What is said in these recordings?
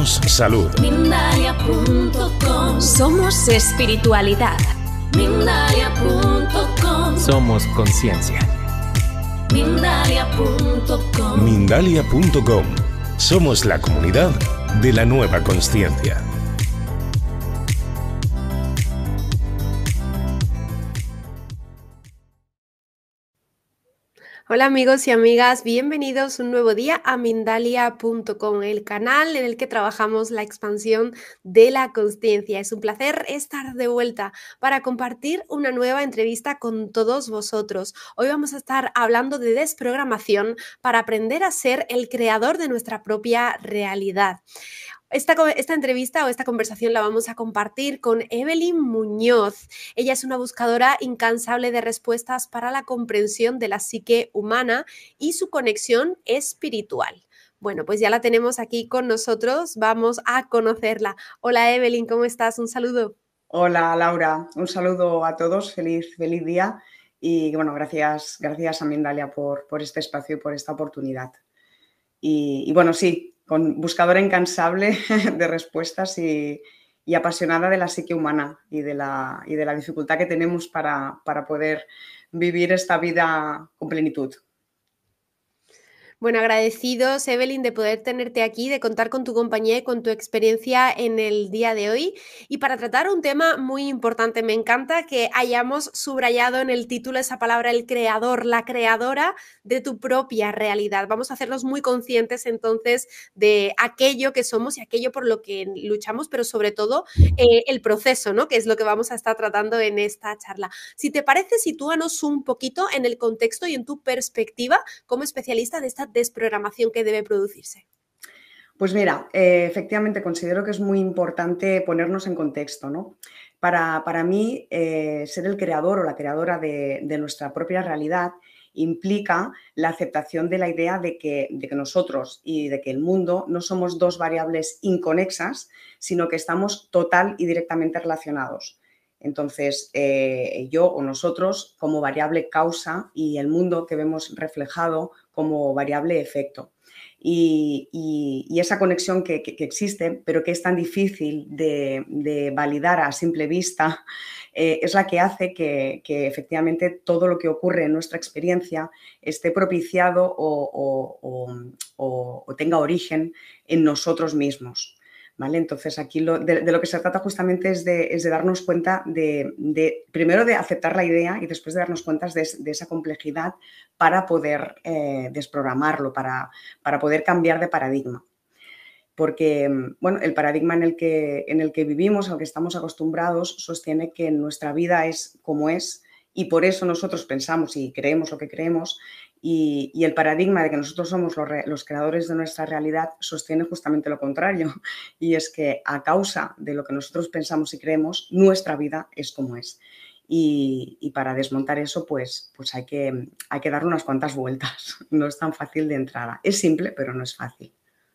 Somos salud. Mindalia.com. Somos espiritualidad. Mindalia.com. Somos conciencia. Mindalia.com. Mindalia.com. Somos la comunidad de la nueva consciencia. Hola amigos y amigas, bienvenidos un nuevo día a Mindalia.com, el canal en el que trabajamos la expansión de la consciencia. Es un placer estar de vuelta para compartir una nueva entrevista con todos vosotros. Hoy vamos a estar hablando de desprogramación para aprender a ser el creador de nuestra propia realidad. Esta entrevista o esta conversación la vamos a compartir con Evelyn Muñoz. Ella es una buscadora incansable de respuestas para la comprensión de la psique humana y su conexión espiritual. Bueno, pues ya la tenemos aquí con nosotros, vamos a conocerla. Hola Evelyn, ¿cómo estás? Un saludo. Hola Laura, un saludo a todos, feliz día y bueno, gracias a Mindalia por este espacio y por esta oportunidad. Y bueno, sí, con buscadora incansable de respuestas y apasionada de la psique humana y de la dificultad que tenemos para poder vivir esta vida con plenitud. Bueno, agradecidos, Evelyn, de poder tenerte aquí, de contar con tu compañía y con tu experiencia en el día de hoy. Y para tratar un tema muy importante, me encanta que hayamos subrayado en el título esa palabra, el creador, la creadora de tu propia realidad. Vamos a hacernos muy conscientes entonces de aquello que somos y aquello por lo que luchamos, pero sobre todo el proceso, ¿no? Que es lo que vamos a estar tratando en esta charla. Si te parece, sitúanos un poquito en el contexto y en tu perspectiva como especialista de esta desprogramación que debe producirse. Pues mira, efectivamente considero que es muy importante ponernos en contexto, ¿no? Para mí, ser el creador o la creadora de nuestra propia realidad implica la aceptación de la idea de que nosotros y de que el mundo no somos dos variables inconexas, sino que estamos total y directamente relacionados. Entonces, yo o nosotros como variable causa y el mundo que vemos reflejado como variable efecto. Y esa conexión que existe, pero que es tan difícil de validar a simple vista, es la que hace que efectivamente todo lo que ocurre en nuestra experiencia esté propiciado o tenga origen en nosotros mismos. ¿Vale? Entonces aquí de lo que se trata justamente es de darnos cuenta primero de aceptar la idea y después de darnos cuenta de esa complejidad para poder desprogramarlo, para poder cambiar de paradigma. Porque bueno, el paradigma en el que vivimos, al que estamos acostumbrados, sostiene que nuestra vida es como es y por eso nosotros pensamos y creemos lo que creemos. Y el paradigma de que nosotros somos los creadores de nuestra realidad sostiene justamente lo contrario, y es que a causa de lo que nosotros pensamos y creemos, nuestra vida es como es. Y para desmontar eso, pues hay que dar unas cuantas vueltas. No es tan fácil de entrada. Es simple, pero no es fácil.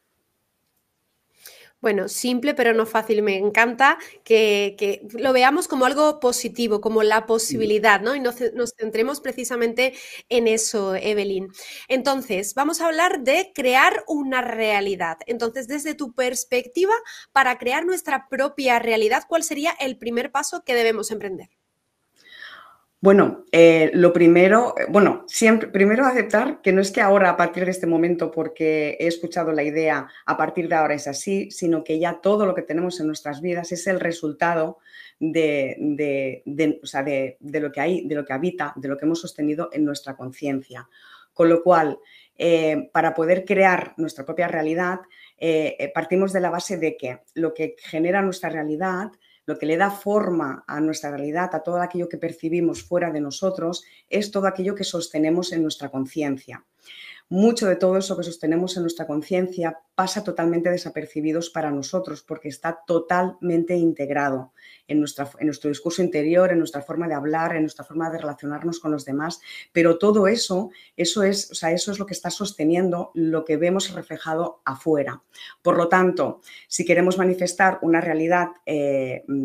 Bueno, simple pero no fácil. Me encanta que lo veamos como algo positivo, como la posibilidad, ¿no? Y nos centremos precisamente en eso, Evelyn. Entonces, vamos a hablar de crear una realidad. Entonces, desde tu perspectiva, para crear nuestra propia realidad, ¿cuál sería el primer paso que debemos emprender? Bueno, lo primero, primero aceptar que no es que ahora, a partir de este momento, porque he escuchado la idea, a partir de ahora es así, sino que ya todo lo que tenemos en nuestras vidas es el resultado de lo que hay, de lo que habita, de lo que hemos sostenido en nuestra conciencia. Con lo cual, para poder crear nuestra propia realidad, partimos de la base de que lo que genera nuestra realidad, lo que le da forma a nuestra realidad, a todo aquello que percibimos fuera de nosotros, es todo aquello que sostenemos en nuestra conciencia. Mucho de todo eso que sostenemos en nuestra conciencia pasa totalmente desapercibidos para nosotros porque está totalmente integrado en nuestro discurso interior, en nuestra forma de hablar, en nuestra forma de relacionarnos con los demás. Pero todo eso es lo que está sosteniendo lo que vemos reflejado afuera. Por lo tanto, si queremos manifestar una realidad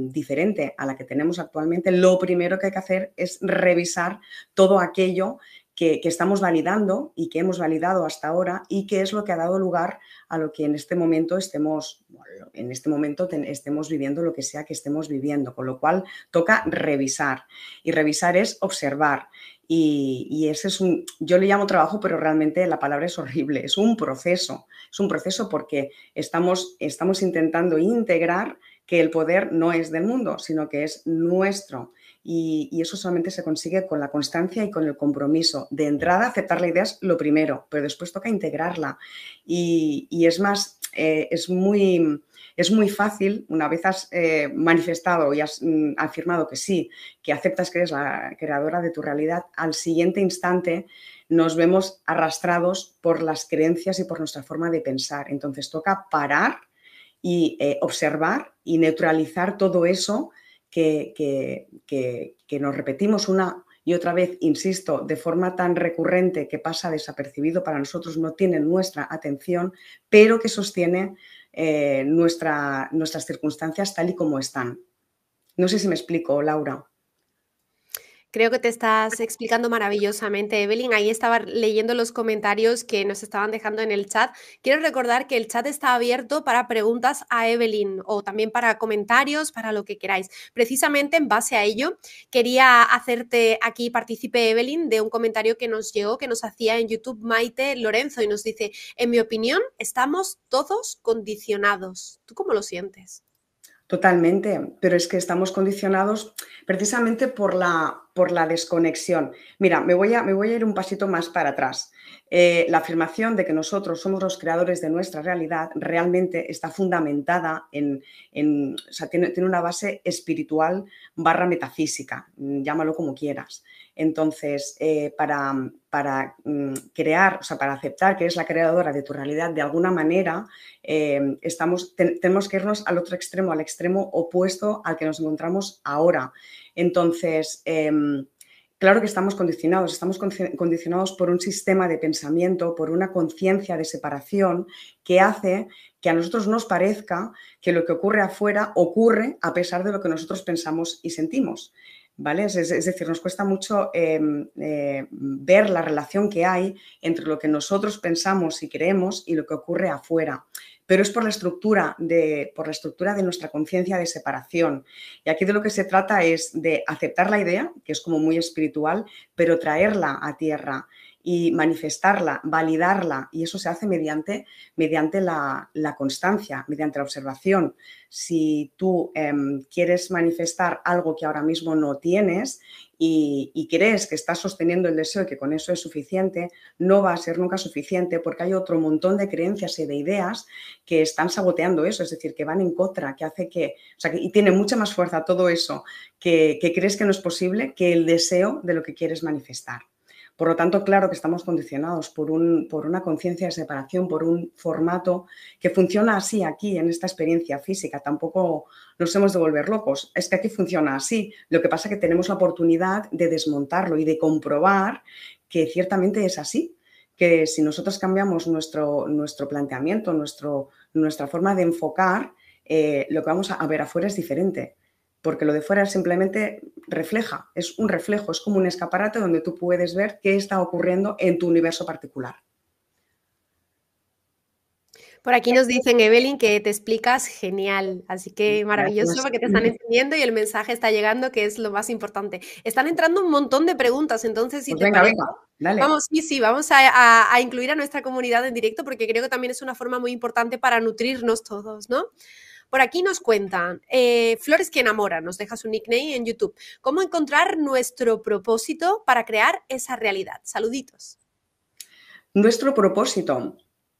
diferente a la que tenemos actualmente, lo primero que hay que hacer es revisar todo aquello que estamos validando y que hemos validado hasta ahora y qué es lo que ha dado lugar a lo que en este momento estemos viviendo lo que sea que estemos viviendo, con lo cual toca revisar y revisar es observar y ese es yo le llamo trabajo, pero realmente la palabra es horrible, es un proceso porque estamos intentando integrar que el poder no es del mundo, sino que es nuestro. Y eso solamente se consigue con la constancia y con el compromiso. De entrada, aceptar la idea es lo primero, pero después toca integrarla. Y es más, es muy fácil, una vez has manifestado y has afirmado que sí, que aceptas que eres la creadora de tu realidad, al siguiente instante nos vemos arrastrados por las creencias y por nuestra forma de pensar. Entonces toca parar y observar y neutralizar todo eso que nos repetimos una y otra vez, insisto, de forma tan recurrente que pasa desapercibido para nosotros, no tiene nuestra atención, pero que sostiene nuestras circunstancias tal y como están. No sé si me explico, Laura. Creo que te estás explicando maravillosamente, Evelyn. Ahí estaba leyendo los comentarios que nos estaban dejando en el chat. Quiero recordar que el chat está abierto para preguntas a Evelyn o también para comentarios, para lo que queráis. Precisamente en base a ello, quería hacerte aquí partícipe, Evelyn, de un comentario que nos llegó, que nos hacía en YouTube Maite Lorenzo y nos dice: en mi opinión, estamos todos condicionados. ¿Tú cómo lo sientes? Totalmente, pero es que estamos condicionados precisamente por la desconexión. Mira, me voy a ir un pasito más para atrás. La afirmación de que nosotros somos los creadores de nuestra realidad realmente está fundamentada o sea, tiene una base espiritual / metafísica, llámalo como quieras. Entonces, para crear, o sea, para aceptar que eres la creadora de tu realidad de alguna manera, tenemos que irnos al otro extremo, al extremo opuesto al que nos encontramos ahora. Entonces, claro que estamos condicionados por un sistema de pensamiento, por una conciencia de separación que hace que a nosotros nos parezca que lo que ocurre afuera ocurre a pesar de lo que nosotros pensamos y sentimos. ¿Vale? Es decir, nos cuesta mucho ver la relación que hay entre lo que nosotros pensamos y creemos y lo que ocurre afuera. Pero es por la estructura de nuestra conciencia de separación. Y aquí de lo que se trata es de aceptar la idea, que es como muy espiritual, pero traerla a tierra y manifestarla, validarla, y eso se hace mediante la constancia, mediante la observación. Si tú quieres manifestar algo que ahora mismo no tienes y crees que estás sosteniendo el deseo y que con eso es suficiente, no va a ser nunca suficiente porque hay otro montón de creencias y de ideas que están saboteando eso, es decir, que van en contra, que hace y tiene mucha más fuerza todo eso que crees que no es posible que el deseo de lo que quieres manifestar. Por lo tanto, claro que estamos condicionados por una conciencia de separación, por un formato que funciona así aquí, en esta experiencia física. Tampoco nos hemos de volver locos. Es que aquí funciona así. Lo que pasa es que tenemos la oportunidad de desmontarlo y de comprobar que ciertamente es así. Que si nosotros cambiamos nuestro planteamiento, nuestra forma de enfocar, lo que vamos a ver afuera es diferente. Porque lo de fuera simplemente refleja, es un reflejo, es como un escaparate donde tú puedes ver qué está ocurriendo en tu universo particular. Por aquí nos dicen, Evelyn, que te explicas genial, así que maravilloso porque te están entendiendo y el mensaje está llegando, que es lo más importante. Están entrando un montón de preguntas, entonces si Pues te venga, parece, dale. vamos a incluir a nuestra comunidad en directo porque creo que también es una forma muy importante para nutrirnos todos, ¿no? Por aquí nos cuentan, Flores que enamora, nos deja su nickname en YouTube. ¿Cómo encontrar nuestro propósito para crear esa realidad? Saluditos. Nuestro propósito.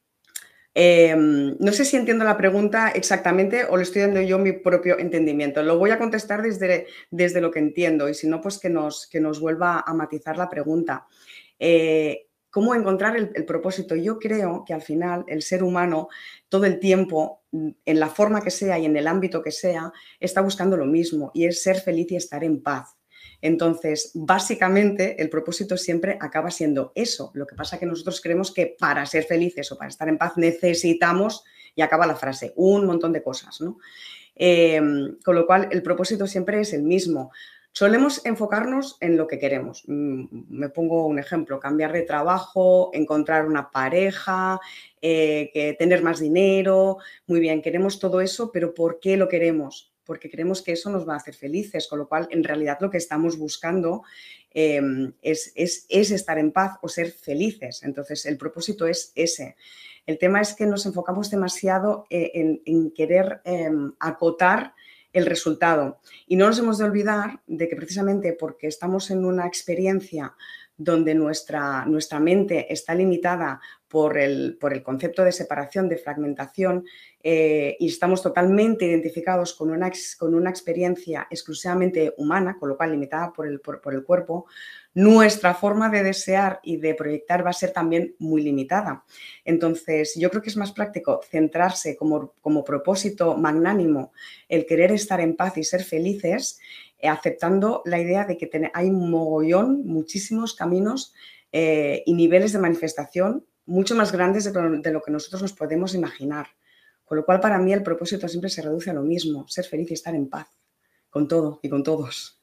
No sé si entiendo la pregunta exactamente o le estoy dando yo mi propio entendimiento. Lo voy a contestar desde lo que entiendo y si no, pues que nos vuelva a matizar la pregunta. ¿Cómo encontrar el propósito? Yo creo que al final el ser humano todo el tiempo, en la forma que sea y en el ámbito que sea, está buscando lo mismo y es ser feliz y estar en paz. Entonces, básicamente, el propósito siempre acaba siendo eso. Lo que pasa es que nosotros creemos que para ser felices o para estar en paz necesitamos, y acaba la frase, un montón de cosas, ¿no? Con lo cual, el propósito siempre es el mismo. Solemos enfocarnos en lo que queremos. Me pongo un ejemplo, cambiar de trabajo, encontrar una pareja, tener más dinero. Muy bien, queremos todo eso, pero ¿por qué lo queremos? Porque creemos que eso nos va a hacer felices, con lo cual en realidad lo que estamos buscando es estar en paz o ser felices. Entonces el propósito es ese. El tema es que nos enfocamos demasiado en querer acotar el resultado. Y no nos hemos de olvidar de que precisamente porque estamos en una experiencia donde nuestra mente está limitada por el concepto de separación, de fragmentación, y estamos totalmente identificados con una experiencia exclusivamente humana, con lo cual limitada por el cuerpo, nuestra forma de desear y de proyectar va a ser también muy limitada. Entonces, yo creo que es más práctico centrarse como propósito magnánimo el querer estar en paz y ser felices, aceptando la idea de que hay un mogollón, muchísimos caminos y niveles de manifestación mucho más grandes de lo que nosotros nos podemos imaginar. Con lo cual, para mí, el propósito siempre se reduce a lo mismo, ser feliz y estar en paz con todo y con todos.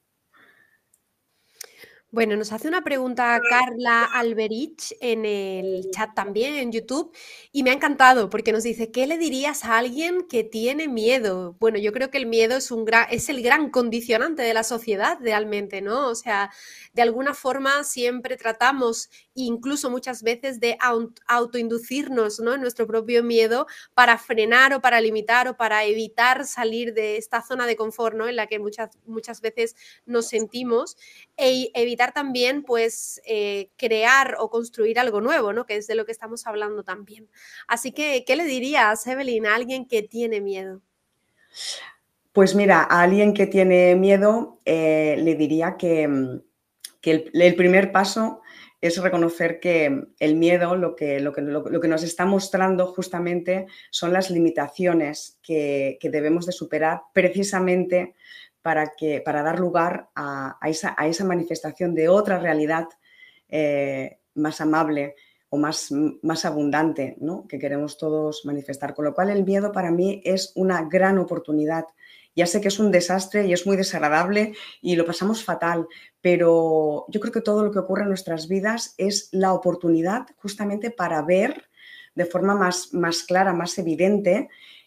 Bueno, nos hace una pregunta Carla Alberich en el chat también, en YouTube, y me ha encantado porque nos dice, ¿qué le dirías a alguien que tiene miedo? Bueno, yo creo que el miedo es el gran condicionante de la sociedad realmente, ¿no? O sea, de alguna forma siempre tratamos, incluso muchas veces, de autoinducirnos, ¿no?, en nuestro propio miedo para frenar o para limitar o para evitar salir de esta zona de confort, ¿no?, en la que muchas veces nos sentimos, e evitar también, pues, crear o construir algo nuevo, ¿no?, que es de lo que estamos hablando también. Así que, ¿qué le dirías, Evelyn, a alguien que tiene miedo? Pues mira, a alguien que tiene miedo le diría que el primer paso es reconocer que el miedo lo que nos está mostrando justamente son las limitaciones que debemos de superar precisamente para dar lugar a esa manifestación de otra realidad más amable o más abundante, ¿no?, que queremos todos manifestar. Con lo cual el miedo para mí es una gran oportunidad. Ya sé que es un desastre y es muy desagradable y lo pasamos fatal, pero yo creo que todo lo que ocurre en nuestras vidas es la oportunidad justamente para ver de forma más clara, más evidente,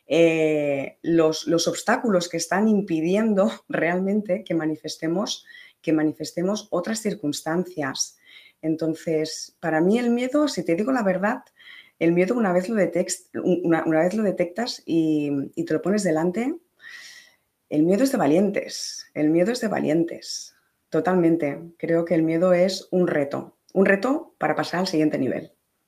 los obstáculos que están impidiendo realmente que manifestemos otras circunstancias. Entonces, para mí el miedo, si te digo la verdad, el miedo una vez lo detectas y te lo pones delante, el miedo es de valientes, totalmente. Creo que el miedo es un reto para pasar al siguiente nivel.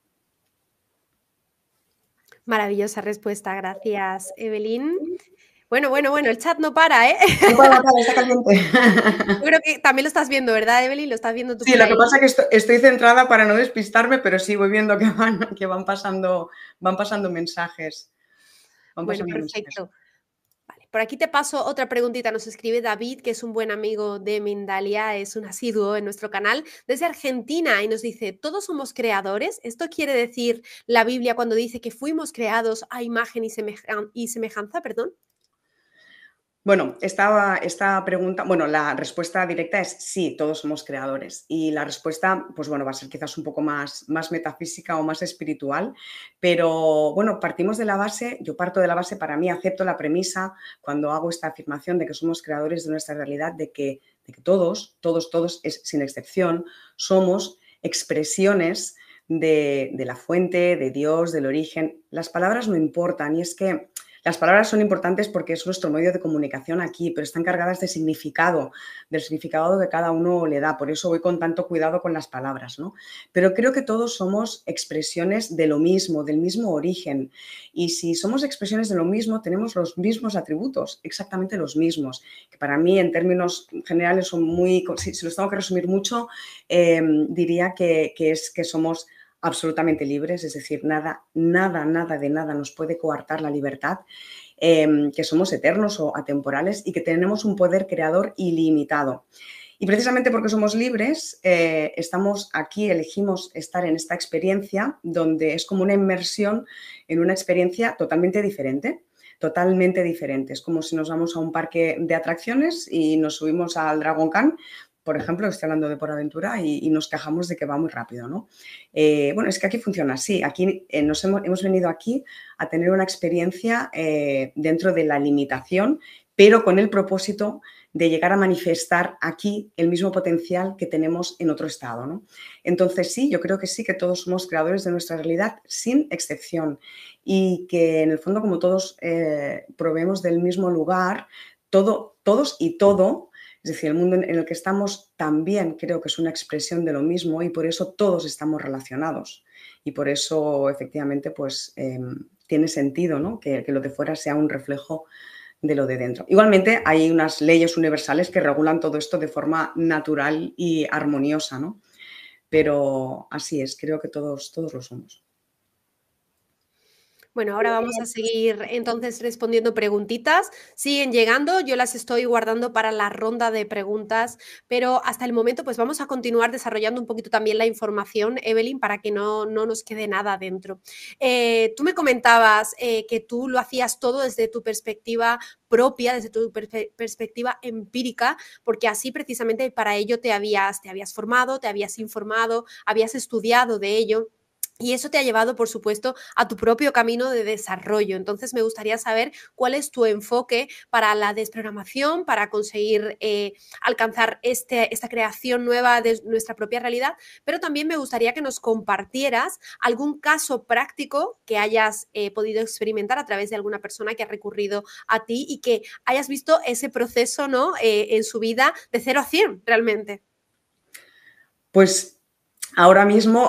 Maravillosa respuesta, gracias, Evelyn. Bueno, el chat no para, ¿eh? No para, está caliente. Yo creo que también lo estás viendo, ¿verdad, Evelyn? Lo estás viendo tú. Sí, lo que pasa es que estoy centrada para no despistarme, pero sí voy viendo que van pasando mensajes. Bueno, perfecto. Vale, por aquí te paso otra preguntita. Nos escribe David, que es un buen amigo de Mindalia, es un asiduo en nuestro canal, desde Argentina, y nos dice, ¿todos somos creadores? ¿Esto quiere decir la Biblia cuando dice que fuimos creados a imagen y semejanza? Perdón. Bueno, esta pregunta, la respuesta directa es sí, todos somos creadores. Y la respuesta, pues bueno, va a ser quizás un poco más metafísica o más espiritual, pero bueno, yo parto de la base, para mí acepto la premisa cuando hago esta afirmación de que somos creadores de nuestra realidad, de que todos, sin excepción, somos expresiones de la fuente, de Dios, del origen. Las palabras no importan, y es que las palabras son importantes porque es nuestro medio de comunicación aquí, pero están cargadas de significado, del significado que cada uno le da. Por eso voy con tanto cuidado con las palabras, ¿no? Pero creo que todos somos expresiones de lo mismo, del mismo origen. Y si somos expresiones de lo mismo, tenemos los mismos atributos, exactamente los mismos, que para mí en términos generales son si los tengo que resumir mucho, diría que somos absolutamente libres, es decir, nada de nada nos puede coartar la libertad, que somos eternos o atemporales y que tenemos un poder creador ilimitado. Y precisamente porque somos libres, estamos aquí, elegimos estar en esta experiencia donde es como una inmersión en una experiencia totalmente diferente, totalmente diferente. Es como si nos vamos a un parque de atracciones y nos subimos al Dragon Khan, por ejemplo, estoy hablando de PorAventura, y nos quejamos de que va muy rápido, ¿no? Bueno, es que aquí funciona así. Aquí hemos venido aquí a tener una experiencia dentro de la limitación, pero con el propósito de llegar a manifestar aquí el mismo potencial que tenemos en otro estado, ¿no? Entonces sí, yo creo que sí, que todos somos creadores de nuestra realidad sin excepción, y que en el fondo, como todos proveemos del mismo lugar, todos y todo, es decir, el mundo en el que estamos también creo que es una expresión de lo mismo, y por eso todos estamos relacionados, y por eso efectivamente pues tiene sentido, ¿no? que lo de fuera sea un reflejo de lo de dentro. Igualmente hay unas leyes universales que regulan todo esto de forma natural y armoniosa, ¿no? Pero así es, creo que todos lo somos. Bueno, ahora vamos a seguir entonces respondiendo preguntitas. Siguen llegando, yo las estoy guardando para la ronda de preguntas, pero hasta el momento pues vamos a continuar desarrollando un poquito también la información, Evelyn, para que no nos quede nada dentro. Tú me comentabas que tú lo hacías todo desde tu perspectiva propia, desde tu perspectiva empírica, porque así precisamente para ello te habías formado, te habías informado, habías estudiado de ello. Y eso te ha llevado, por supuesto, a tu propio camino de desarrollo. Entonces, me gustaría saber cuál es tu enfoque para la desprogramación, para conseguir alcanzar esta creación nueva de nuestra propia realidad, pero también me gustaría que nos compartieras algún caso práctico que hayas podido experimentar a través de alguna persona que ha recurrido a ti y que hayas visto ese proceso, ¿no? En su vida de 0 a 100, realmente. Pues ahora mismo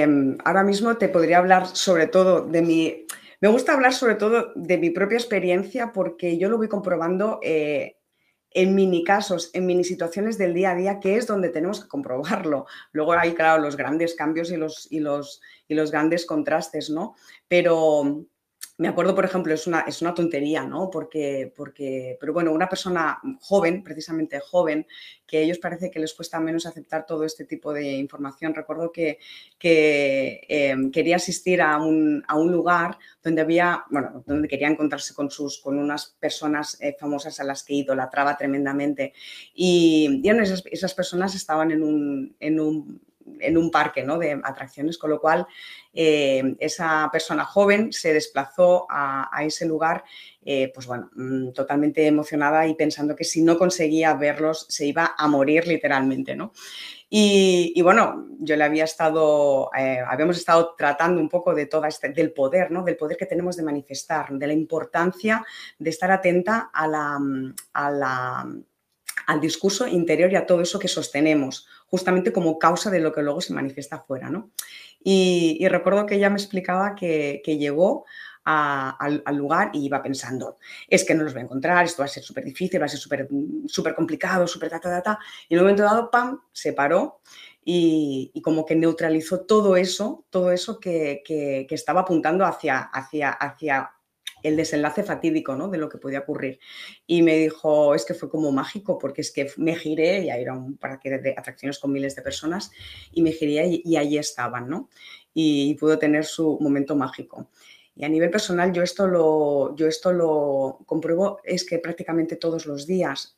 te podría hablar sobre todo de mi... Me gusta hablar sobre todo de mi propia experiencia, porque yo lo voy comprobando en mini casos, en mini situaciones del día a día, que es donde tenemos que comprobarlo. Luego hay, claro, los grandes cambios y los grandes contrastes, ¿no? Pero me acuerdo, por ejemplo, es una tontería, ¿no? Pero bueno, una persona joven, precisamente joven, que a ellos parece que les cuesta menos aceptar todo este tipo de información. Recuerdo que quería asistir a un lugar donde quería encontrarse con unas personas famosas a las que idolatraba tremendamente. Y esas personas estaban en un parque, ¿no? de atracciones, con lo cual esa persona joven se desplazó a ese lugar totalmente emocionada y pensando que si no conseguía verlos se iba a morir literalmente, ¿no? Y bueno, yo le habíamos estado tratando un poco de del poder, ¿no? Del poder que tenemos de manifestar, de la importancia de estar atenta al discurso interior y a todo eso que sostenemos, justamente como causa de lo que luego se manifiesta afuera, ¿no? Y recuerdo que ella me explicaba que llegó al lugar y iba pensando, es que no los voy a encontrar, esto va a ser súper difícil, va a ser súper complicado, súper y en un momento dado, ¡pam!, se paró y como que neutralizó todo eso que estaba apuntando hacia el desenlace fatídico, ¿no? de lo que podía ocurrir. Y me dijo, es que fue como mágico, porque es que me giré, y era un parque de atracciones con miles de personas, y me giré y allí estaban, ¿no? Y pudo tener su momento mágico. Y a nivel personal yo esto lo compruebo, es que prácticamente todos los días,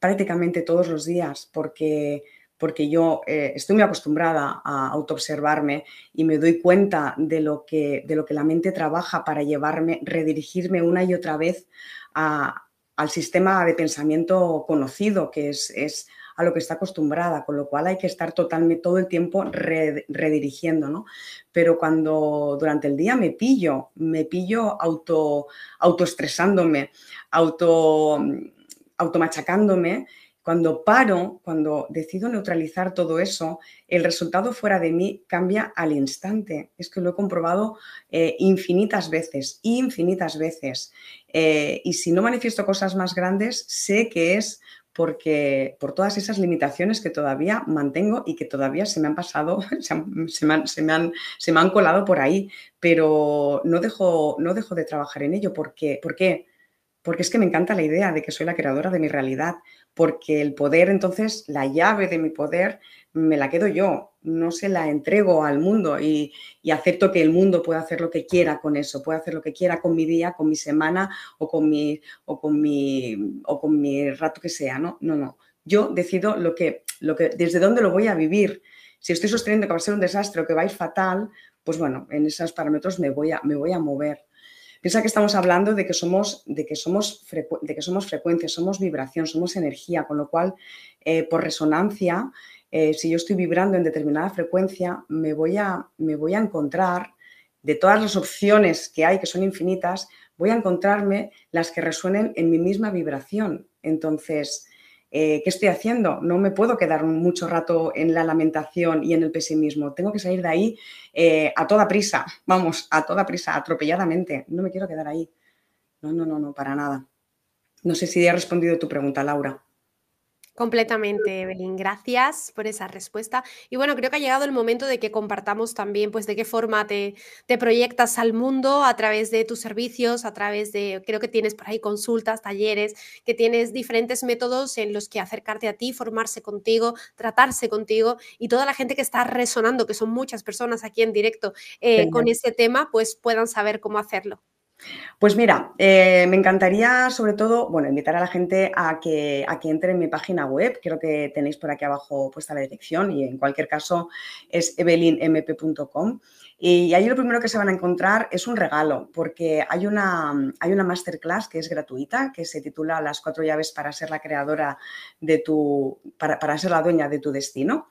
porque yo estoy muy acostumbrada a autoobservarme y me doy cuenta de lo que la mente trabaja para redirigirme una y otra vez al sistema de pensamiento conocido, que es a lo que está acostumbrada, con lo cual hay que estar todo el tiempo redirigiendo, ¿no? Pero cuando durante el día me pillo autoestresándome, automachacándome, cuando paro, cuando decido neutralizar todo eso, el resultado fuera de mí cambia al instante. Es que lo he comprobado infinitas veces. Y si no manifiesto cosas más grandes, sé que es porque por todas esas limitaciones que todavía mantengo y que todavía se me han pasado, se me han colado por ahí, pero no dejo de trabajar en ello. ¿Por qué? Porque es que me encanta la idea de que soy la creadora de mi realidad, porque el poder, entonces, la llave de mi poder me la quedo yo. no se la entrego al mundo y acepto que el mundo pueda hacer lo que quiera con eso, puede hacer lo que quiera con mi día, con mi semana o con mi rato que sea, ¿no? No. Yo decido desde dónde lo voy a vivir. Si estoy sosteniendo que va a ser un desastre o que va a ir fatal, pues bueno, en esos parámetros me voy a mover. Piensa que estamos hablando de que somos frecuencia, somos vibración, somos energía, con lo cual, por resonancia, si yo estoy vibrando en determinada frecuencia, me voy a encontrar, de todas las opciones que hay, que son infinitas, voy a encontrarme las que resuenen en mi misma vibración. Entonces, ¿qué estoy haciendo? No me puedo quedar mucho rato en la lamentación y en el pesimismo. Tengo que salir de ahí a toda prisa, atropelladamente. No me quiero quedar ahí. No, para nada. No sé si he respondido a tu pregunta, Laura. Completamente, Evelyn. Gracias por esa respuesta. Y bueno, creo que ha llegado el momento de que compartamos también, pues, de qué forma te proyectas al mundo a través de tus servicios, a través de, creo que tienes por ahí consultas, talleres, que tienes diferentes métodos en los que acercarte a ti, formarse contigo, tratarse contigo y toda la gente que está resonando, que son muchas personas aquí en directo con ese tema, pues puedan saber cómo hacerlo. Pues mira, me encantaría sobre todo, bueno, invitar a la gente a que entre en mi página web. Creo que tenéis por aquí abajo puesta la dirección y en cualquier caso es evelynmp.com. Y ahí lo primero que se van a encontrar es un regalo, porque hay una masterclass que es gratuita, que se titula Las 4 llaves para ser la creadora de para ser la dueña de tu destino.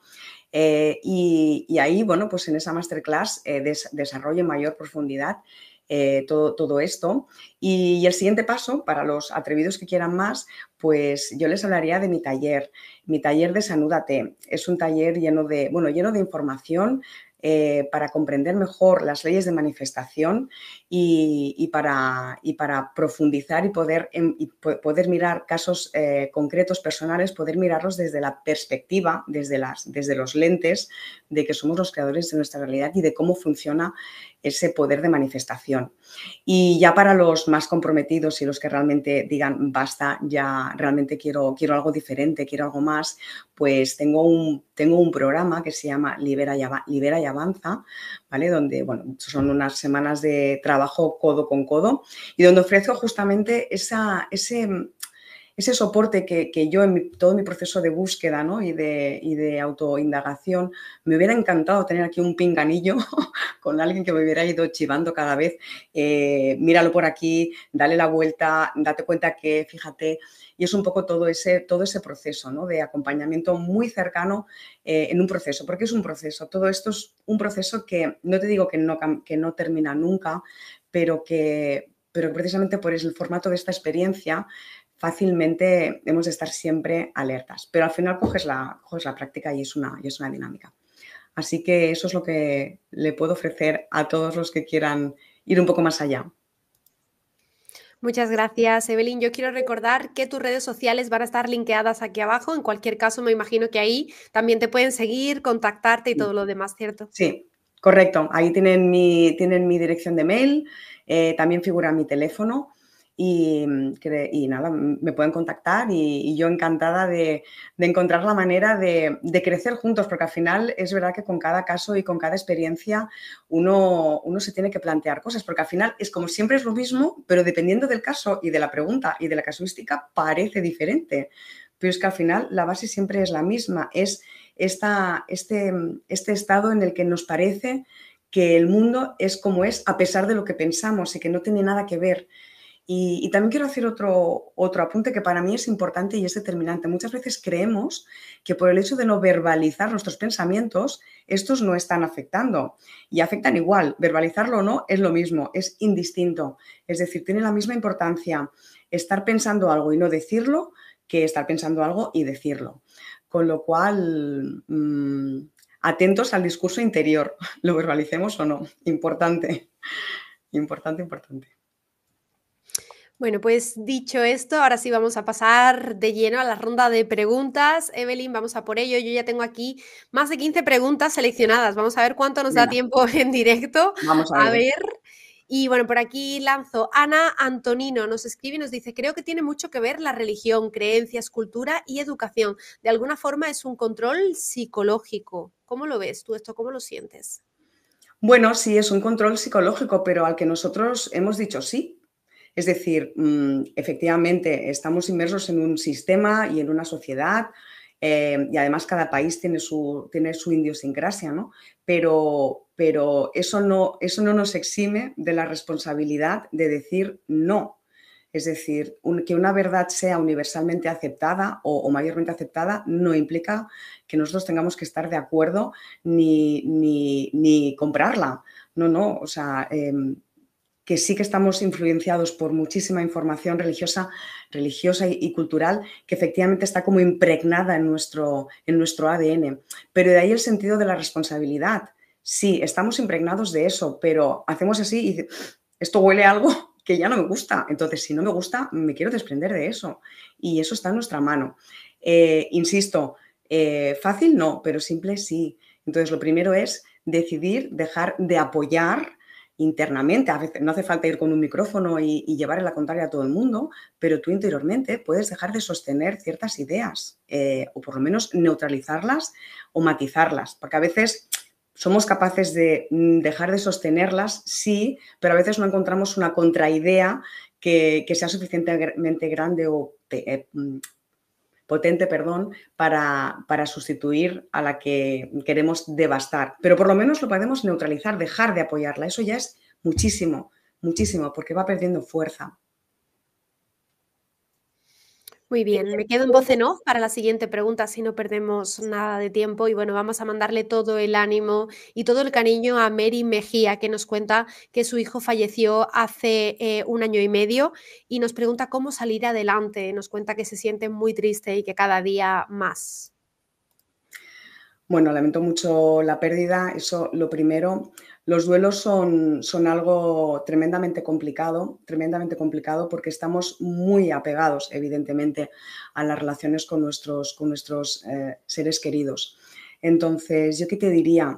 Y ahí, bueno, pues en esa masterclass desarrollo en mayor profundidad todo esto. Y el siguiente paso, para los atrevidos que quieran más, pues yo les hablaría de mi taller de Sanúdate. Es un taller lleno de información para comprender mejor las leyes de manifestación y para profundizar y poder mirar casos concretos, personales, poder mirarlos desde la perspectiva, desde los lentes de que somos los creadores de nuestra realidad y de cómo funciona ese poder de manifestación. Y ya para los más comprometidos y los que realmente digan basta, ya realmente quiero algo diferente, quiero algo más, pues tengo un programa que se llama Libera y Avanza, ¿vale? Donde, bueno, son unas semanas de trabajo codo con codo y donde ofrezco justamente ese soporte que yo en todo mi proceso de búsqueda, ¿no? y de autoindagación, me hubiera encantado tener aquí un pinganillo con alguien que me hubiera ido chivando cada vez. Míralo por aquí, dale la vuelta, date cuenta que, fíjate, y es un poco todo ese proceso, ¿no? De acompañamiento muy cercano en un proceso, porque es un proceso. Todo esto es un proceso que no te digo que no termina nunca, pero precisamente por el formato de esta experiencia fácilmente hemos de estar siempre alertas, pero al final coges la práctica y es una dinámica. Así que eso es lo que le puedo ofrecer a todos los que quieran ir un poco más allá. Muchas gracias, Evelyn. Yo quiero recordar que tus redes sociales van a estar linkeadas aquí abajo. En cualquier caso, me imagino que ahí también te pueden seguir, contactarte y todo lo demás, ¿cierto? Sí, correcto. Ahí tienen mi dirección de mail, también figura mi teléfono. Y nada, me pueden contactar y yo encantada de encontrar la manera de crecer juntos, porque al final es verdad que con cada caso y con cada experiencia uno se tiene que plantear cosas, porque al final es como siempre es lo mismo, pero dependiendo del caso y de la pregunta y de la casuística parece diferente. Pero es que al final la base siempre es la misma, es este estado en el que nos parece que el mundo es como es a pesar de lo que pensamos y que no tiene nada que ver. Y también quiero hacer otro apunte que para mí es importante y es determinante. Muchas veces creemos que por el hecho de no verbalizar nuestros pensamientos, estos no están afectando y afectan igual. Verbalizarlo o no es lo mismo, es indistinto. Es decir, tiene la misma importancia estar pensando algo y no decirlo que estar pensando algo y decirlo. Con lo cual, atentos al discurso interior, lo verbalicemos o no. Importante. Bueno, pues dicho esto, ahora sí vamos a pasar de lleno a la ronda de preguntas. Evelyn, vamos a por ello. Yo ya tengo aquí más de 15 preguntas seleccionadas. Vamos a ver cuánto nos da tiempo en directo. Vamos a ver. Y bueno, por aquí lanzo. Ana Antonino nos escribe y nos dice, creo que tiene mucho que ver la religión, creencias, cultura y educación. De alguna forma es un control psicológico. ¿Cómo lo ves tú esto? ¿Cómo lo sientes? Bueno, sí, es un control psicológico, pero al que nosotros hemos dicho sí. Es decir, efectivamente, estamos inmersos en un sistema y en una sociedad, y además cada país tiene su idiosincrasia, ¿no? Pero eso no nos exime de la responsabilidad de decir no. Es decir, que una verdad sea universalmente aceptada o mayormente aceptada no implica que nosotros tengamos que estar de acuerdo ni comprarla. No, o sea, que sí que estamos influenciados por muchísima información religiosa y cultural que efectivamente está como impregnada en nuestro ADN. Pero de ahí el sentido de la responsabilidad. Sí, estamos impregnados de eso, pero hacemos así y esto huele a algo que ya no me gusta. Entonces, si no me gusta, me quiero desprender de eso. Y eso está en nuestra mano. Insisto, fácil no, pero simple sí. Entonces, lo primero es decidir dejar de apoyar internamente. A veces no hace falta ir con un micrófono y llevar la contraria a todo el mundo, pero tú interiormente puedes dejar de sostener ciertas ideas, o por lo menos neutralizarlas o matizarlas, porque a veces somos capaces de dejar de sostenerlas, sí, pero a veces no encontramos una contraidea que sea suficientemente grande o potente, para sustituir a la que queremos devastar. Pero por lo menos lo podemos neutralizar, dejar de apoyarla. Eso ya es muchísimo, muchísimo, porque va perdiendo fuerza. Muy bien, me quedo en voz en off para la siguiente pregunta, si no perdemos nada de tiempo. Y bueno, vamos a mandarle todo el ánimo y todo el cariño a Mary Mejía, que nos cuenta que su hijo falleció hace 1 año y medio y nos pregunta cómo salir adelante. Nos cuenta que se siente muy triste y que cada día más. Bueno, lamento mucho la pérdida, eso lo primero. Los duelos son algo tremendamente complicado porque estamos muy apegados, evidentemente, a las relaciones con nuestros seres queridos. Entonces, ¿yo qué te diría?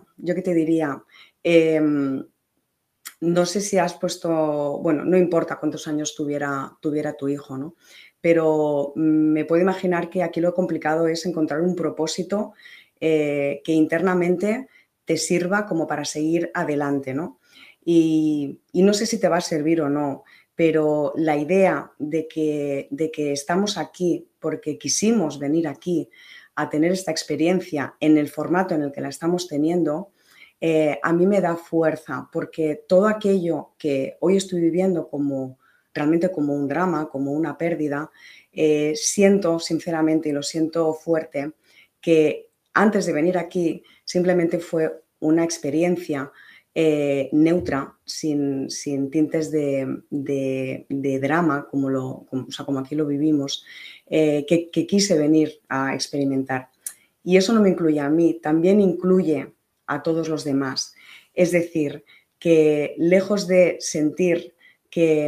No sé si has puesto, bueno, no importa cuántos años tuviera tu hijo, ¿no? Pero me puedo imaginar que aquí lo complicado es encontrar un propósito que internamente te sirva como para seguir adelante, ¿no? Y no sé si te va a servir o no, pero la idea de que estamos aquí porque quisimos venir aquí a tener esta experiencia en el formato en el que la estamos teniendo, a mí me da fuerza, porque todo aquello que hoy estoy viviendo realmente como un drama, como una pérdida, siento sinceramente y lo siento fuerte que antes de venir aquí simplemente fue una experiencia neutra, sin tintes de drama, como aquí lo vivimos, que quise venir a experimentar. Y eso no me incluye a mí, también incluye a todos los demás. Es decir, que lejos de sentir que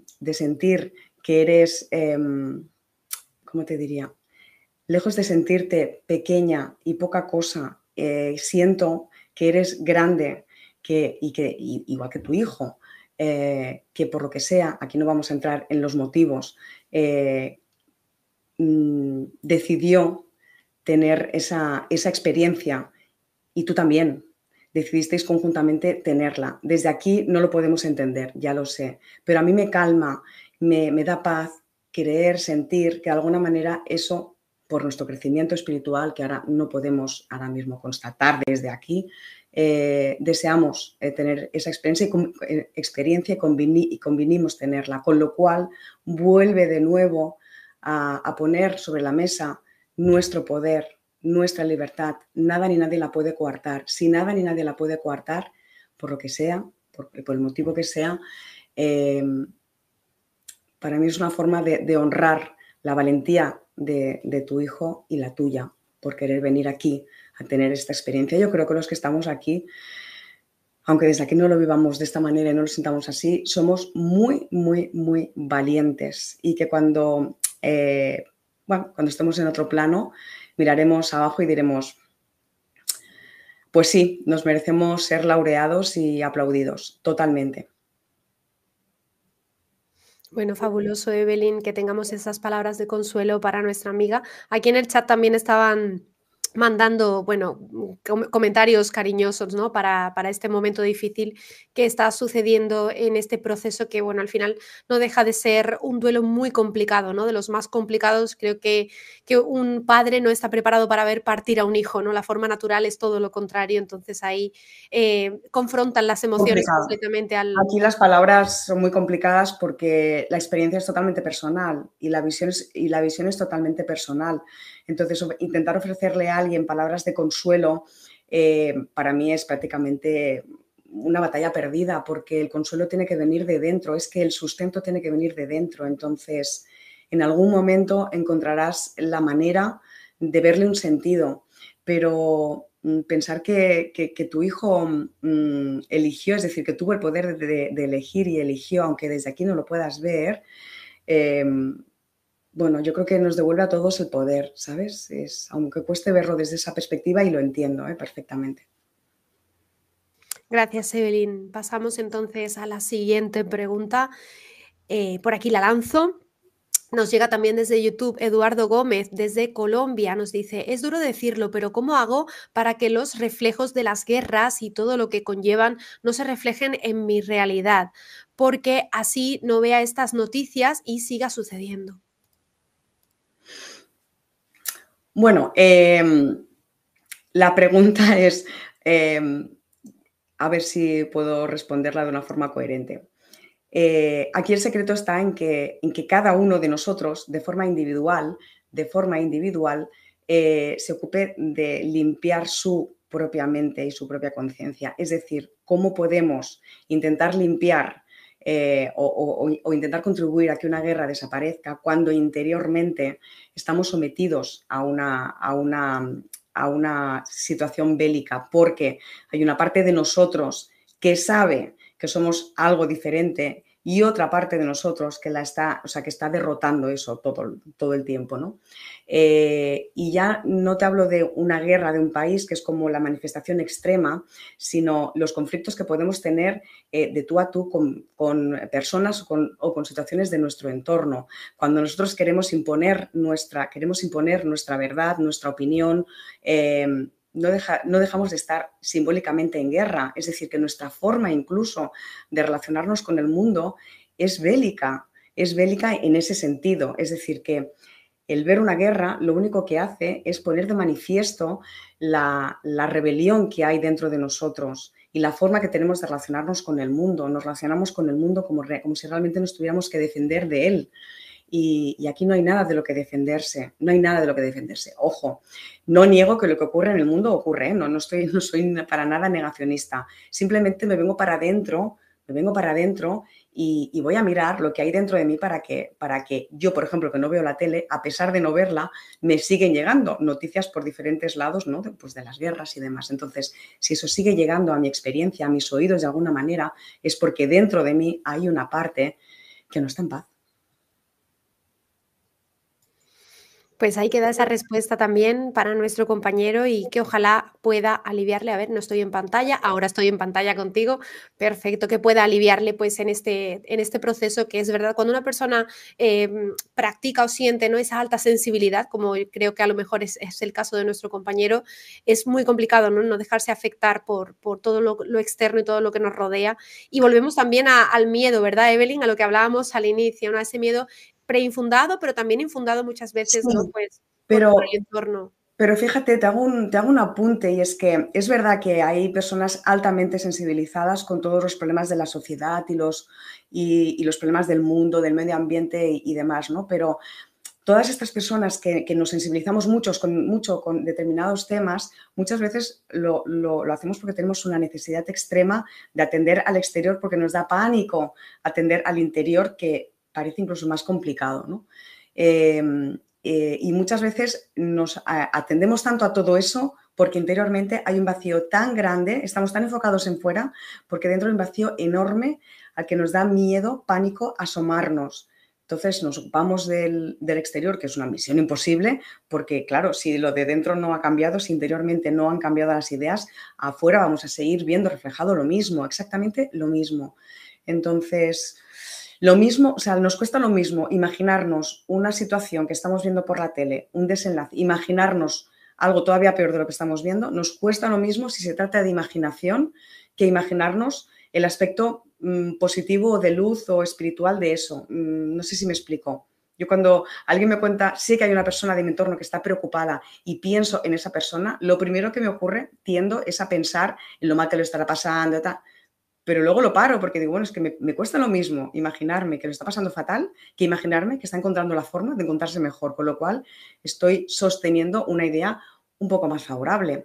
eres, ¿cómo te diría? Lejos de sentirte pequeña y poca cosa, siento que eres grande, igual que tu hijo, que por lo que sea, aquí no vamos a entrar en los motivos, decidió tener esa experiencia y tú también decidisteis conjuntamente tenerla. Desde aquí no lo podemos entender, ya lo sé, pero a mí me calma, me da paz creer, sentir que de alguna manera eso, por nuestro crecimiento espiritual, que ahora no podemos ahora mismo constatar desde aquí, deseamos tener esa experiencia y convinimos tenerla, con lo cual vuelve de nuevo a poner sobre la mesa nuestro poder, nuestra libertad. Nada ni nadie la puede coartar. Si nada ni nadie la puede coartar, por lo que sea, por el motivo que sea, para mí es una forma de honrar la valentía de tu hijo y la tuya por querer venir aquí a tener esta experiencia. Yo creo que los que estamos aquí, aunque desde aquí no lo vivamos de esta manera y no lo sintamos así, somos muy, muy, muy valientes y que cuando estemos en otro plano, miraremos abajo y diremos, pues sí, nos merecemos ser laureados y aplaudidos, totalmente. Bueno, fabuloso, Evelyn, que tengamos esas palabras de consuelo para nuestra amiga. Aquí en el chat también estaban mandando, bueno, comentarios cariñosos, ¿no? Para este momento difícil que está sucediendo en este proceso que, bueno, al final no deja de ser un duelo muy complicado, ¿no? De los más complicados. Creo que un padre no está preparado para ver partir a un hijo, ¿no? La forma natural es todo lo contrario. Entonces ahí confrontan las emociones Complicado. completamente al... Aquí las palabras son muy complicadas porque la experiencia es totalmente personal y la visión es totalmente personal. Entonces, intentar ofrecerle a alguien palabras de consuelo para mí es prácticamente una batalla perdida, porque el consuelo tiene que venir de dentro, es que el sustento tiene que venir de dentro. Entonces, en algún momento encontrarás la manera de verle un sentido, pero pensar que tu hijo eligió, es decir, que tuvo el poder de elegir y eligió, aunque desde aquí no lo puedas ver, bueno, yo creo que nos devuelve a todos el poder, ¿sabes? Aunque cueste verlo desde esa perspectiva, y lo entiendo perfectamente. Gracias, Evelyn. Pasamos entonces a la siguiente pregunta. Por aquí la lanzo. Nos llega también desde YouTube Eduardo Gómez, desde Colombia. Nos dice, es duro decirlo, pero ¿cómo hago para que los reflejos de las guerras y todo lo que conllevan no se reflejen en mi realidad? Porque así no vea estas noticias y siga sucediendo. Bueno, la pregunta es, a ver si puedo responderla de una forma coherente. Aquí el secreto está en que cada uno de nosotros, de forma individual, se ocupe de limpiar su propia mente y su propia conciencia. Es decir, cómo podemos intentar limpiar o intentar contribuir a que una guerra desaparezca cuando interiormente estamos sometidos a una situación bélica, porque hay una parte de nosotros que sabe que somos algo diferente y otra parte de nosotros que está derrotando eso todo el tiempo, ¿no? Y ya no te hablo de una guerra de un país, que es como la manifestación extrema, sino los conflictos que podemos tener de tú a tú con personas o con situaciones de nuestro entorno. Cuando nosotros queremos imponer nuestra verdad, nuestra opinión, no dejamos de estar simbólicamente en guerra. Es decir, que nuestra forma incluso de relacionarnos con el mundo es bélica en ese sentido. Es decir, que el ver una guerra lo único que hace es poner de manifiesto la rebelión que hay dentro de nosotros y la forma que tenemos de relacionarnos con el mundo. Nos relacionamos con el mundo como si realmente nos tuviéramos que defender de él. Y aquí no hay nada de lo que defenderse, Ojo, no niego que lo que ocurre en el mundo ocurre, no soy para nada negacionista. Simplemente me vengo para adentro y voy a mirar lo que hay dentro de mí para que yo, por ejemplo, que no veo la tele, a pesar de no verla, me siguen llegando noticias por diferentes lados, ¿no? Pues de las guerras y demás. Entonces, si eso sigue llegando a mi experiencia, a mis oídos de alguna manera, es porque dentro de mí hay una parte que no está en paz. Pues ahí queda esa respuesta también para nuestro compañero y que ojalá pueda aliviarle. A ver, no estoy en pantalla, ahora estoy en pantalla contigo. Perfecto, que pueda aliviarle pues en este proceso, que es verdad, cuando una persona practica o siente, ¿no?, esa alta sensibilidad, como creo que a lo mejor es el caso de nuestro compañero, es muy complicado, ¿no? No dejarse afectar por todo lo externo y todo lo que nos rodea. Y volvemos también al miedo, ¿verdad, Evelyn? A lo que hablábamos al inicio, ¿no? A ese miedo preinfundado, pero también infundado muchas veces, Sí, ¿no? Pues por pero el entorno. Pero fíjate, te hago un apunte, y es que es verdad que hay personas altamente sensibilizadas con todos los problemas de la sociedad y los problemas del mundo, del medio ambiente y demás, ¿no? Pero todas estas personas que nos sensibilizamos mucho con determinados temas, muchas veces lo hacemos porque tenemos una necesidad extrema de atender al exterior, porque nos da pánico atender al interior, que parece incluso más complicado, ¿no? Y muchas veces nos atendemos tanto a todo eso porque interiormente hay un vacío tan grande, estamos tan enfocados en fuera, porque dentro hay un vacío enorme al que nos da miedo, pánico asomarnos. Entonces nos ocupamos del exterior, que es una misión imposible, porque claro, si lo de dentro no ha cambiado, si interiormente no han cambiado las ideas, afuera vamos a seguir viendo reflejado lo mismo, exactamente lo mismo. Entonces, lo mismo, o sea, nos cuesta lo mismo imaginarnos una situación que estamos viendo por la tele, un desenlace, imaginarnos algo todavía peor de lo que estamos viendo, nos cuesta lo mismo si se trata de imaginación que imaginarnos el aspecto positivo o de luz o espiritual de eso. No sé si me explico. Yo cuando alguien me cuenta, sé que hay una persona de mi entorno que está preocupada y pienso en esa persona, lo primero que me ocurre, tiendo, es a pensar en lo mal que lo estará pasando, tal. Pero luego lo paro porque digo, bueno, es que me cuesta lo mismo imaginarme que lo está pasando fatal que imaginarme que está encontrando la forma de encontrarse mejor, con lo cual estoy sosteniendo una idea un poco más favorable.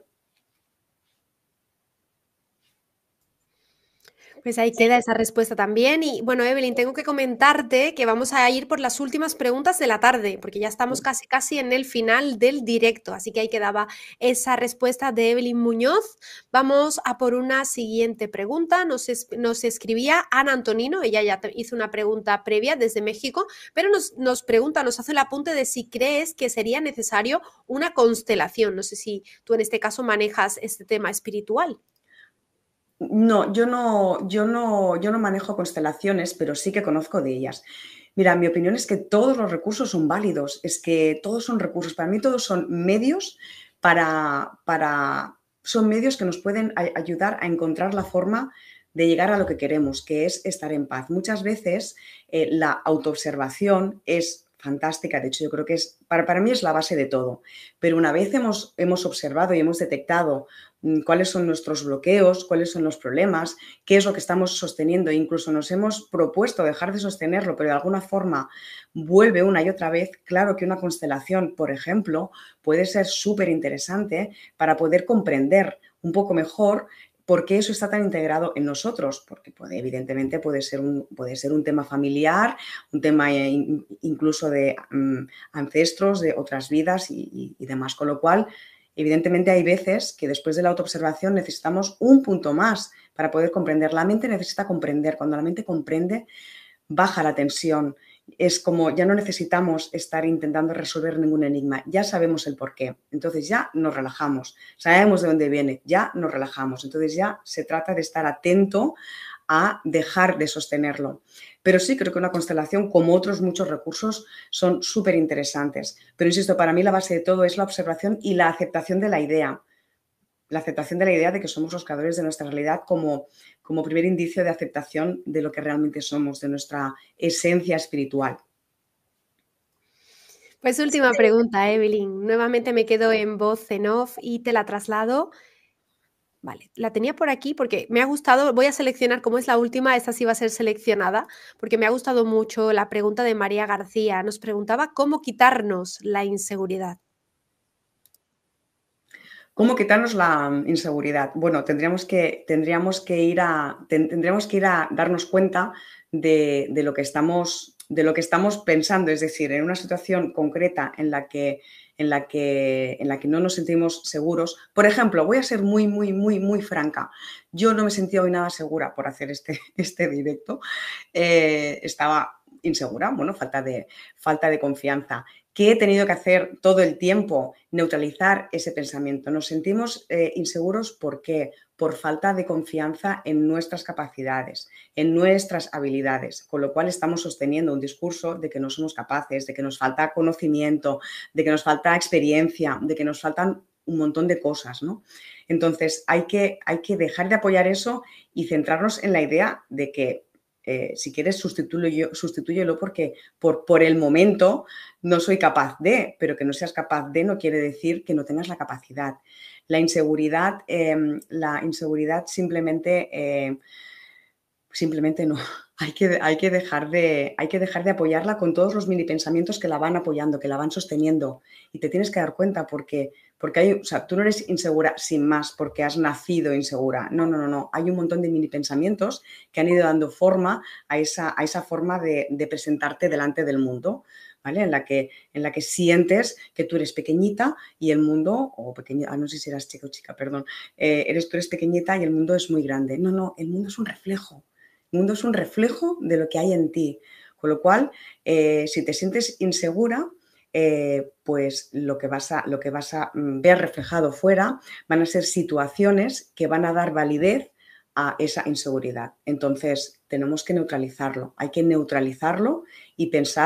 Pues ahí queda esa respuesta también. Y bueno, Evelyn, tengo que comentarte que vamos a ir por las últimas preguntas de la tarde, porque ya estamos casi en el final del directo. Así que ahí quedaba esa respuesta de Evelyn Muñoz. Vamos a por una siguiente pregunta. Nos escribía Ana Antonino, ella ya hizo una pregunta previa desde México, pero nos pregunta, nos hace el apunte de si crees que sería necesario una constelación. No sé si tú en este caso manejas este tema espiritual. No, yo no manejo constelaciones, pero sí que conozco de ellas. Mira, mi opinión es que todos los recursos son válidos, es que todos son recursos, para mí todos son medios son medios que nos pueden ayudar a encontrar la forma de llegar a lo que queremos, que es estar en paz. Muchas veces la autoobservación es fantástica, de hecho yo creo que para mí es la base de todo, pero una vez hemos observado y hemos detectado cuáles son nuestros bloqueos, cuáles son los problemas, qué es lo que estamos sosteniendo, incluso nos hemos propuesto dejar de sostenerlo, pero de alguna forma vuelve una y otra vez. Claro que una constelación, por ejemplo, puede ser súper interesante para poder comprender un poco mejor por qué eso está tan integrado en nosotros, porque evidentemente puede ser un tema familiar, un tema incluso de ancestros, de otras vidas y demás, con lo cual evidentemente hay veces que después de la autoobservación necesitamos un punto más para poder comprender. La mente necesita comprender. Cuando la mente comprende, baja la tensión. Es como ya no necesitamos estar intentando resolver ningún enigma. Ya sabemos el porqué. Entonces ya nos relajamos. Sabemos de dónde viene. Ya nos relajamos. Entonces ya se trata de estar atento a dejar de sostenerlo. Pero sí creo que una constelación, como otros muchos recursos, son súper interesantes. Pero insisto, para mí la base de todo es la observación y la aceptación de la idea. La aceptación de la idea de que somos los creadores de nuestra realidad como primer indicio de aceptación de lo que realmente somos, de nuestra esencia espiritual. Pues última pregunta, Evelyn. Nuevamente me quedo en voz en off y te la traslado. Vale, la tenía por aquí porque me ha gustado, voy a seleccionar, como es la última, esta sí va a ser seleccionada, porque me ha gustado mucho la pregunta de María García. Nos preguntaba cómo quitarnos la inseguridad. ¿Cómo quitarnos la inseguridad? Bueno, tendríamos que ir a darnos cuenta de lo que estamos pensando, es decir, en una situación concreta en la que no nos sentimos seguros. Por ejemplo, voy a ser muy, muy, muy, muy franca. Yo no me sentía hoy nada segura por hacer este directo. Estaba insegura, bueno, falta de confianza. ¿Qué he tenido que hacer todo el tiempo? Neutralizar ese pensamiento. Nos sentimos inseguros, ¿por qué? Por falta de confianza en nuestras capacidades, en nuestras habilidades, con lo cual estamos sosteniendo un discurso de que no somos capaces, de que nos falta conocimiento, de que nos falta experiencia, de que nos faltan un montón de cosas, ¿no? Entonces hay que dejar de apoyar eso y centrarnos en la idea de que si quieres sustitúyelo porque por el momento no soy capaz de, pero que no seas capaz de no quiere decir que no tengas la capacidad. La inseguridad simplemente no. Hay que dejar de apoyarla con todos los mini pensamientos que la van apoyando, que la van sosteniendo. Y te tienes que dar cuenta porque tú no eres insegura sin más porque has nacido insegura. No. Hay un montón de mini pensamientos que han ido dando forma a esa forma de presentarte delante del mundo, ¿vale? En la que sientes que tú eres pequeñita y el mundo, no sé si eras chica o chica, perdón, tú eres pequeñita y el mundo es muy grande. No, el mundo es un reflejo. El mundo es un reflejo de lo que hay en ti. Con lo cual, si te sientes insegura, pues lo que vas a ver reflejado fuera van a ser situaciones que van a dar validez a esa inseguridad. Entonces, tenemos que neutralizarlo. Hay que neutralizarlo y pensar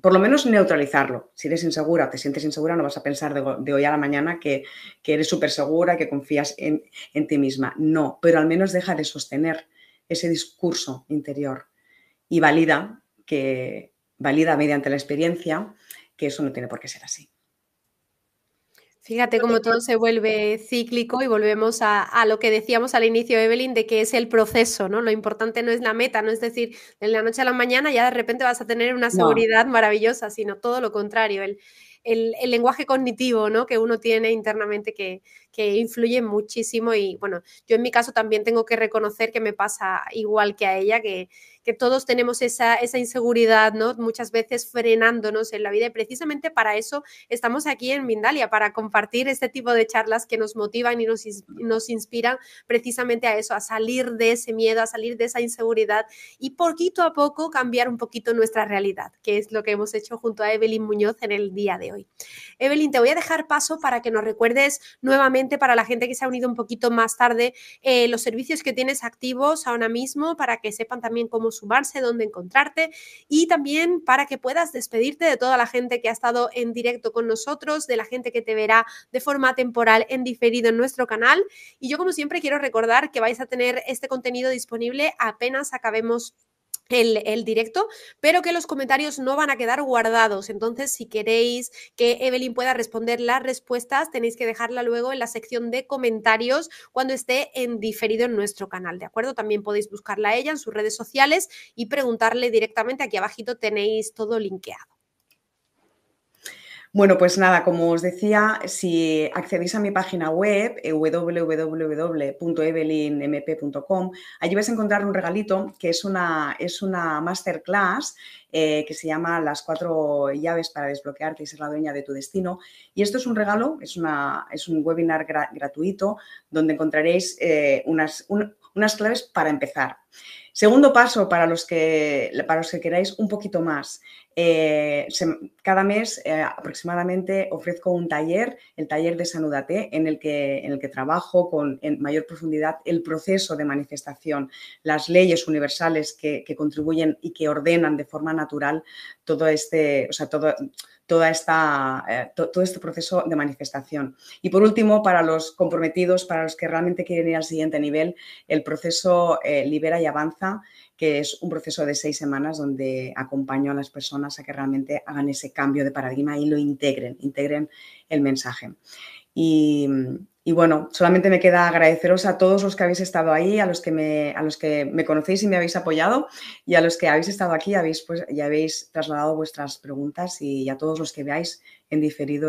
por lo menos neutralizarlo. Si eres insegura o te sientes insegura, no vas a pensar de hoy a la mañana que eres súper segura, que confías en ti misma. No, pero al menos deja de sostener ese discurso interior y valida mediante la experiencia que eso no tiene por qué ser así. Fíjate cómo todo se vuelve cíclico y volvemos a lo que decíamos al inicio, Evelyn, de que es el proceso, ¿no? Lo importante no es la meta, no es decir, de la noche a la mañana ya de repente vas a tener una No. seguridad maravillosa, sino todo lo contrario, el lenguaje cognitivo, ¿no? Que uno tiene internamente que influye muchísimo y bueno, yo en mi caso también tengo que reconocer que me pasa igual que a ella, que todos tenemos esa inseguridad, ¿no? Muchas veces frenándonos en la vida y precisamente para eso estamos aquí en Mindalia, para compartir este tipo de charlas que nos motivan y nos inspiran precisamente a eso, a salir de ese miedo, a salir de esa inseguridad y poquito a poco cambiar un poquito nuestra realidad, que es lo que hemos hecho junto a Evelyn Muñoz en el día de hoy. Evelyn, te voy a dejar paso para que nos recuerdes nuevamente para la gente que se ha unido un poquito más tarde los servicios que tienes activos ahora mismo para que sepan también cómo sumarse, dónde encontrarte y también para que puedas despedirte de toda la gente que ha estado en directo con nosotros, de la gente que te verá de forma temporal en diferido en nuestro canal. Y yo, como siempre, quiero recordar que vais a tener este contenido disponible apenas acabemos el directo, pero que los comentarios no van a quedar guardados. Entonces, si queréis que Evelyn pueda responder las respuestas, tenéis que dejarla luego en la sección de comentarios cuando esté en diferido en nuestro canal, ¿de acuerdo? También podéis buscarla a ella en sus redes sociales y preguntarle directamente. Aquí abajito tenéis todo linkeado. Bueno, pues nada, como os decía, si accedéis a mi página web, www.evelynmp.com, allí vais a encontrar un regalito que es una masterclass que se llama Las 4 llaves para desbloquearte y ser la dueña de tu destino. Y esto es un regalo, es un webinar gratuito donde encontraréis unas claves para empezar. Segundo paso, para los que queráis un poquito más, cada mes aproximadamente ofrezco un taller, el taller de Sanúdate, en el que trabajo en mayor profundidad el proceso de manifestación, las leyes universales que contribuyen y que ordenan de forma natural todo este proceso de manifestación. Y por último, para los comprometidos, para los que realmente quieren ir al siguiente nivel, el proceso Libera y Avanza, que es un proceso de 6 semanas donde acompaño a las personas a que realmente hagan ese cambio de paradigma y lo integren el mensaje. Y bueno, solamente me queda agradeceros a todos los que habéis estado ahí, a los que me conocéis y me habéis apoyado, y a los que habéis estado aquí ya habéis trasladado vuestras preguntas, y a todos los que veáis en diferido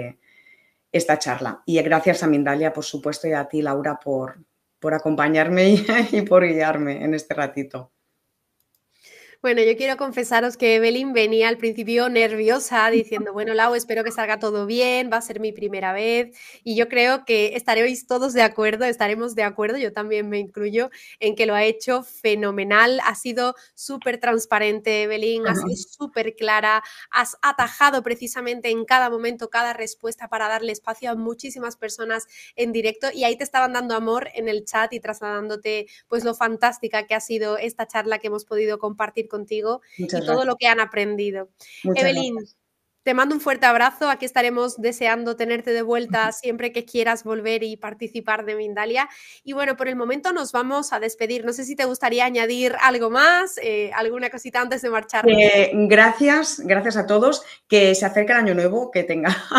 esta charla. Y gracias a Mindalia, por supuesto, y a ti, Laura, por acompañarme y por guiarme en este ratito. Bueno, yo quiero confesaros que Evelyn venía al principio nerviosa diciendo, bueno, Lau, espero que salga todo bien, va a ser mi primera vez, y yo creo que estaremos de acuerdo, yo también me incluyo, en que lo ha hecho fenomenal, ha sido súper transparente, Evelyn, ha sido súper clara, has atajado precisamente en cada momento cada respuesta para darle espacio a muchísimas personas en directo, y ahí te estaban dando amor en el chat y trasladándote pues lo fantástica que ha sido esta charla que hemos podido compartir contigo. Muchas y todo gracias. Lo que han aprendido. Muchas Evelyn, gracias. Te mando un fuerte abrazo. Aquí estaremos deseando tenerte de vuelta siempre que quieras volver y participar de Mindalia. Y bueno, por el momento nos vamos a despedir. No sé si te gustaría añadir algo más, alguna cosita antes de marcharnos. Gracias a todos. Que se acerque el año nuevo, que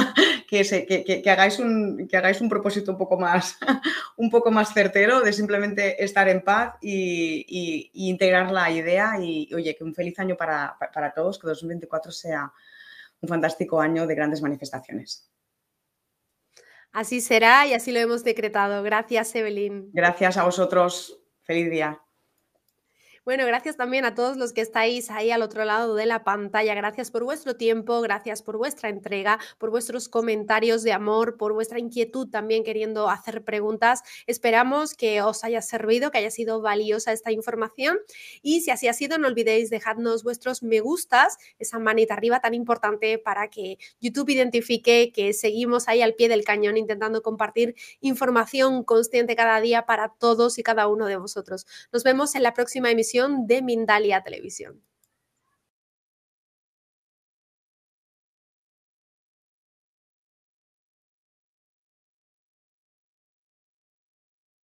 hagáis un propósito un poco más certero de simplemente estar en paz y integrar la idea. Y oye, que un feliz año para todos, que 2024 sea un fantástico año de grandes manifestaciones. Así será y así lo hemos decretado. Gracias, Evelyn. Gracias a vosotros. Feliz día. Bueno, gracias también a todos los que estáis ahí al otro lado de la pantalla. Gracias por vuestro tiempo, gracias por vuestra entrega, por vuestros comentarios de amor, por vuestra inquietud también queriendo hacer preguntas. Esperamos que os haya servido, que haya sido valiosa esta información. Y si así ha sido, no olvidéis dejadnos vuestros me gustas, esa manita arriba tan importante para que YouTube identifique que seguimos ahí al pie del cañón intentando compartir información consciente cada día para todos y cada uno de vosotros. Nos vemos en la próxima emisión de Mindalia Televisión.